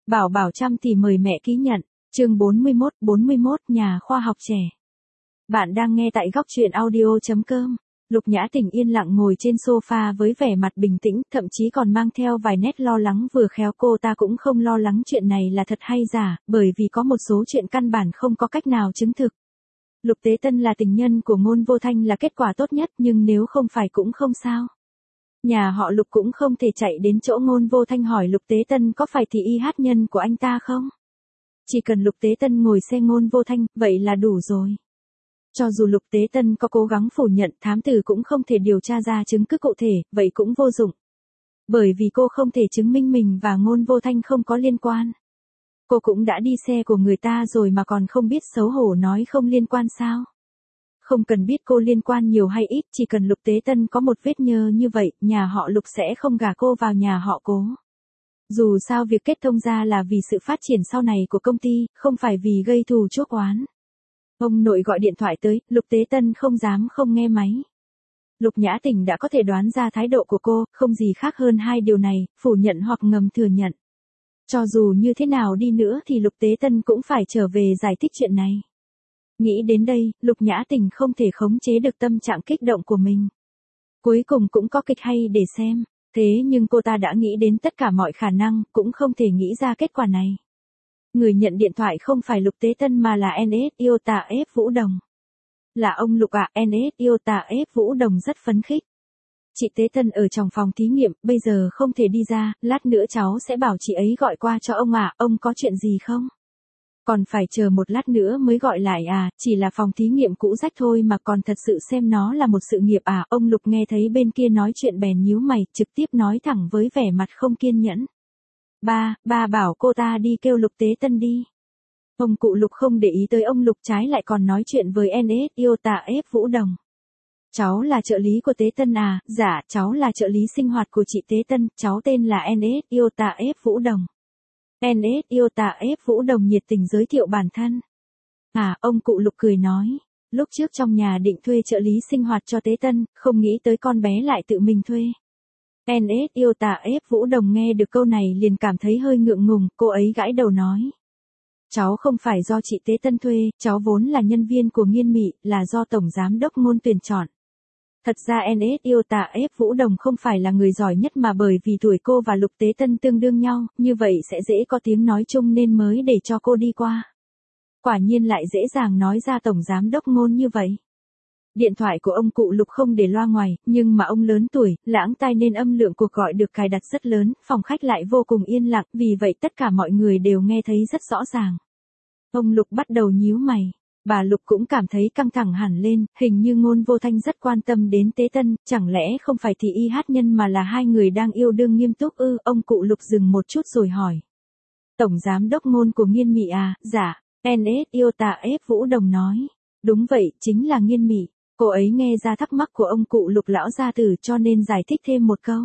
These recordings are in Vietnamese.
Bảo Bảo chăm thì mời mẹ ký nhận. Chương 41, nhà khoa học trẻ. Bạn đang nghe tại góc truyện audio.com. Lục Nhã Tình yên lặng ngồi trên sofa với vẻ mặt bình tĩnh, thậm chí còn mang theo vài nét lo lắng, vừa khéo cô ta cũng không lo lắng chuyện này là thật hay giả, bởi vì có một số chuyện căn bản không có cách nào chứng thực. Lục Tế Tân là tình nhân của Ngôn Vô Thanh là kết quả tốt nhất, nhưng nếu không phải cũng không sao. Nhà họ Lục cũng không thể chạy đến chỗ Ngôn Vô Thanh hỏi Lục Tế Tân có phải thì y hát nhân của anh ta không. Chỉ cần Lục Tế Tân ngồi xe Ngôn Vô Thanh, vậy là đủ rồi. Cho dù Lục Tế Tân có cố gắng phủ nhận, thám tử cũng không thể điều tra ra chứng cứ cụ thể, vậy cũng vô dụng. Bởi vì cô không thể chứng minh mình và Ngôn Vô Thanh không có liên quan. Cô cũng đã đi xe của người ta rồi mà còn không biết xấu hổ nói không liên quan sao. Không cần biết cô liên quan nhiều hay ít, chỉ cần Lục Tế Tân có một vết nhơ như vậy, nhà họ Lục sẽ không gả cô vào nhà họ Cố. Dù sao việc kết thông ra là vì sự phát triển sau này của công ty, không phải vì gây thù chuốc oán. Ông nội gọi điện thoại tới, Lục Tế Tân không dám không nghe máy. Lục Nhã Tình đã có thể đoán ra thái độ của cô, không gì khác hơn hai điều này, phủ nhận hoặc ngầm thừa nhận. Cho dù như thế nào đi nữa thì Lục Tế Tân cũng phải trở về giải thích chuyện này. Nghĩ đến đây, Lục Nhã Tình không thể khống chế được tâm trạng kích động của mình. Cuối cùng cũng có kịch hay để xem, thế nhưng cô ta đã nghĩ đến tất cả mọi khả năng, cũng không thể nghĩ ra kết quả này. Người nhận điện thoại không phải Lục Tế Tân mà là NS Iota F Vũ Đồng. Là ông Lục ạ, NS Iota F Vũ Đồng rất phấn khích. Chị Tế Tân ở trong phòng thí nghiệm, bây giờ không thể đi ra, lát nữa cháu sẽ bảo chị ấy gọi qua cho ông ạ, ông có chuyện gì không? Còn phải chờ một lát nữa mới gọi lại à, chỉ là phòng thí nghiệm cũ rách thôi mà còn thật sự xem nó là một sự nghiệp à. Ông Lục nghe thấy bên kia nói chuyện bèn nhíu mày, trực tiếp nói thẳng với vẻ mặt không kiên nhẫn. Ba bảo cô ta đi kêu Lục Tế Tân đi. Ông cụ Lục không để ý tới ông Lục, trái lại còn nói chuyện với NS Iota F Vũ Đồng. Cháu là trợ lý của Tế Tân à? Dạ, cháu là trợ lý sinh hoạt của chị Tế Tân, cháu tên là NS Iota F Vũ Đồng. NS Iota F Vũ Đồng nhiệt tình giới thiệu bản thân. À, ông cụ Lục cười nói, lúc trước trong nhà định thuê trợ lý sinh hoạt cho Tế Tân, không nghĩ tới con bé lại tự mình thuê. NS Iota F Vũ Đồng nghe được câu này liền cảm thấy hơi ngượng ngùng, cô ấy gãi đầu nói. Cháu không phải do chị Tế Tân thuê, cháu vốn là nhân viên của Nghiên Mị, là do Tổng Giám đốc Ngôn tuyển chọn. Thật ra NS Iota F Vũ Đồng không phải là người giỏi nhất mà bởi vì tuổi cô và Lục Tế Tân tương đương nhau, như vậy sẽ dễ có tiếng nói chung nên mới để cho cô đi qua. Quả nhiên lại dễ dàng nói ra Tổng Giám đốc Ngôn như vậy. Điện thoại của ông cụ Lục không để loa ngoài, nhưng mà ông lớn tuổi, lãng tai nên âm lượng cuộc gọi được cài đặt rất lớn, phòng khách lại vô cùng yên lặng, vì vậy tất cả mọi người đều nghe thấy rất rõ ràng. Ông Lục bắt đầu nhíu mày. Bà Lục cũng cảm thấy căng thẳng hẳn lên, hình như Ngôn Vô Thanh rất quan tâm đến Tế Tân, chẳng lẽ không phải thì y hát nhân mà là hai người đang yêu đương nghiêm túc ư? Ông cụ Lục dừng một chút rồi hỏi. Tổng Giám đốc Ngôn của Nghiên Mị à? Dạ, NS Iota F Vũ Đồng nói. Đúng vậy, chính là Nghiên Mị. Cô ấy nghe ra thắc mắc của ông cụ Lục lão gia tử cho nên giải thích thêm một câu.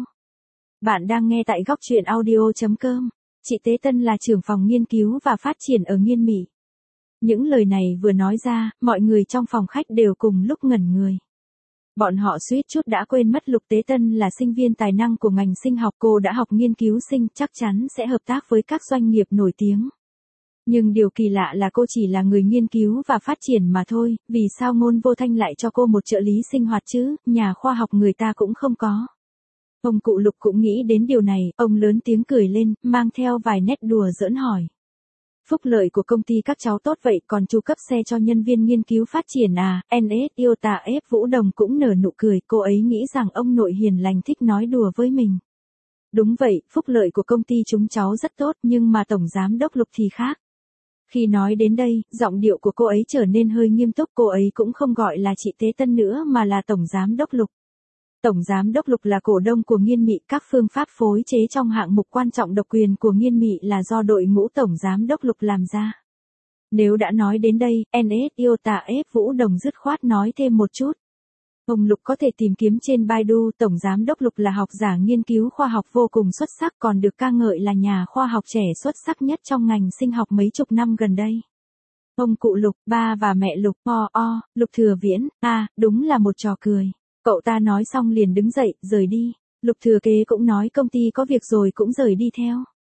Bạn đang nghe tại góc truyện audio.com. Chị Tế Tân là trưởng phòng nghiên cứu và phát triển ở Nghiên Mị. Những lời này vừa nói ra, mọi người trong phòng khách đều cùng lúc ngẩn người. Bọn họ suýt chút đã quên mất Lục Tế Tân là sinh viên tài năng của ngành sinh học, cô đã học nghiên cứu sinh, chắc chắn sẽ hợp tác với các doanh nghiệp nổi tiếng. Nhưng điều kỳ lạ là cô chỉ là người nghiên cứu và phát triển mà thôi, vì sao Ngôn Vô Thanh lại cho cô một trợ lý sinh hoạt chứ, nhà khoa học người ta cũng không có. Ông cụ Lục cũng nghĩ đến điều này, ông lớn tiếng cười lên, mang theo vài nét đùa giỡn hỏi. Phúc lợi của công ty các cháu tốt vậy, còn chu cấp xe cho nhân viên nghiên cứu phát triển à? NS Iota F Vũ Đồng cũng nở nụ cười, cô ấy nghĩ rằng ông nội hiền lành thích nói đùa với mình. Đúng vậy, phúc lợi của công ty chúng cháu rất tốt, nhưng mà Tổng Giám đốc Lục thì khác. Khi nói đến đây, giọng điệu của cô ấy trở nên hơi nghiêm túc, cô ấy cũng không gọi là chị Tế Tân nữa mà là Tổng Giám đốc Lục. Tổng Giám đốc Lục là cổ đông của Nghiên Mị, các phương pháp phối chế trong hạng mục quan trọng độc quyền của Nghiên Mị là do đội ngũ Tổng Giám đốc Lục làm ra. Nếu đã nói đến đây, NS Iota F Vũ Đồng dứt khoát nói thêm một chút. Ông Lục có thể tìm kiếm trên Baidu, Tổng Giám đốc Lục là học giả nghiên cứu khoa học vô cùng xuất sắc, còn được ca ngợi là nhà khoa học trẻ xuất sắc nhất trong ngành sinh học mấy chục năm gần đây. Ông cụ Lục, ba và mẹ Lục, Lục Thừa Viễn, đúng là một trò cười. Cậu ta nói xong liền đứng dậy, rời đi. Lục Thừa Kế cũng nói công ty có việc rồi cũng rời đi theo.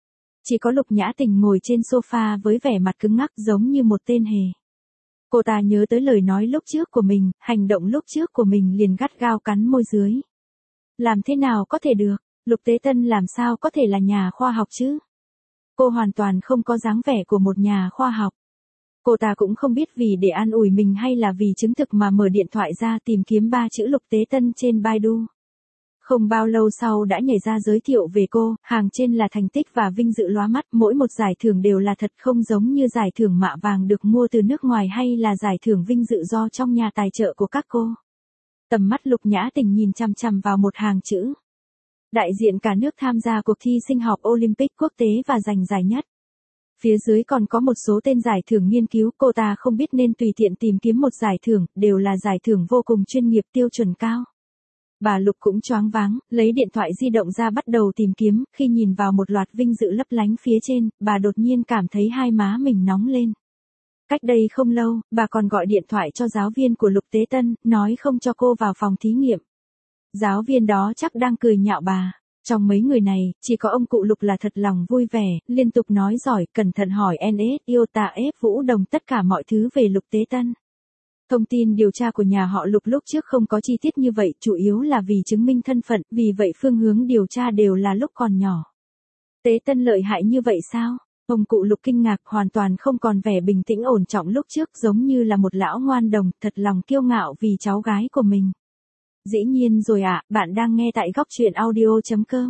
Chỉ có Lục Nhã Tình ngồi trên sofa với vẻ mặt cứng ngắc giống như một tên hề. Cô ta nhớ tới lời nói lúc trước của mình, hành động lúc trước của mình liền gắt gao cắn môi dưới. Làm thế nào có thể được, Lục Tế Tân làm sao có thể là nhà khoa học chứ? Cô hoàn toàn không có dáng vẻ của một nhà khoa học. Cô ta cũng không biết vì để an ủi mình hay là vì chứng thực mà mở điện thoại ra tìm kiếm 3 chữ Lục Tế Tân trên Baidu. Không bao lâu sau đã nhảy ra giới thiệu về cô, hàng trên là thành tích và vinh dự lóa mắt, mỗi một giải thưởng đều là thật, không giống như giải thưởng mạ vàng được mua từ nước ngoài hay là giải thưởng vinh dự do trong nhà tài trợ của các cô. Tầm mắt Lục Nhã Tình nhìn chằm chằm vào một hàng chữ. Đại diện cả nước tham gia cuộc thi sinh học Olympic quốc tế và giành giải nhất. Phía dưới còn có một số tên giải thưởng nghiên cứu, cô ta không biết nên tùy tiện tìm kiếm một giải thưởng, đều là giải thưởng vô cùng chuyên nghiệp tiêu chuẩn cao. Bà Lục cũng choáng váng, lấy điện thoại di động ra bắt đầu tìm kiếm, khi nhìn vào một loạt vinh dự lấp lánh phía trên, bà đột nhiên cảm thấy hai má mình nóng lên. Cách đây không lâu, bà còn gọi điện thoại cho giáo viên của Lục Tế Tân, nói không cho cô vào phòng thí nghiệm. Giáo viên đó chắc đang cười nhạo bà. Trong mấy người này, chỉ có ông cụ Lục là thật lòng vui vẻ, liên tục nói giỏi, cẩn thận hỏi NS, Iota F Vũ Đồng tất cả mọi thứ về Lục Tế Tân. Thông tin điều tra của nhà họ Lục lúc trước không có chi tiết như vậy, chủ yếu là vì chứng minh thân phận, vì vậy phương hướng điều tra đều là lúc còn nhỏ. Tế Tân lợi hại như vậy sao? Ông cụ Lục kinh ngạc, hoàn toàn không còn vẻ bình tĩnh ổn trọng lúc trước, giống như là một lão ngoan đồng, thật lòng kiêu ngạo vì cháu gái của mình. Dĩ nhiên rồi ạ, bạn đang nghe tại góc truyện audio.com.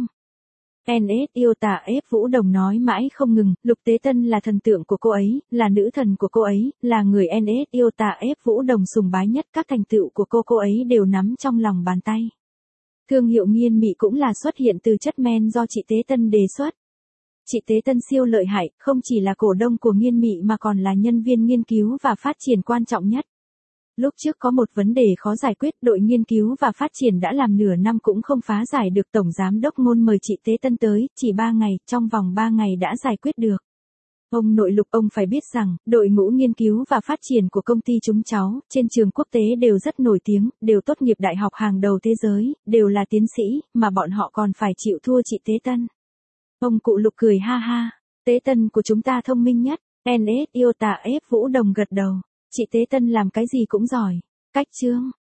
NS Iota F Vũ Đồng nói mãi không ngừng, Lục Tế Tân là thần tượng của cô ấy, là nữ thần của cô ấy, là người NS Iota F Vũ Đồng sùng bái nhất, các thành tựu của cô ấy đều nắm trong lòng bàn tay. Thương hiệu Nghiên Mị cũng là xuất hiện từ chất men do chị Tế Tân đề xuất. Chị Tế Tân siêu lợi hại, không chỉ là cổ đông của Nghiên Mị mà còn là nhân viên nghiên cứu và phát triển quan trọng nhất. Lúc trước có một vấn đề khó giải quyết, đội nghiên cứu và phát triển đã làm nửa năm cũng không phá giải được, tổng giám đốc Ngôn mời chị Tế Tân tới, chỉ 3 ngày, trong vòng 3 ngày đã giải quyết được. Ông nội Lục, ông phải biết rằng, đội ngũ nghiên cứu và phát triển của công ty chúng cháu, trên trường quốc tế đều rất nổi tiếng, đều tốt nghiệp đại học hàng đầu thế giới, đều là tiến sĩ, mà bọn họ còn phải chịu thua chị Tế Tân. Ông cụ Lục cười ha ha, Tế Tân của chúng ta thông minh nhất, NS Iota F Vũ Đồng gật đầu. Chị Tế Tân làm cái gì cũng giỏi. Cách chương.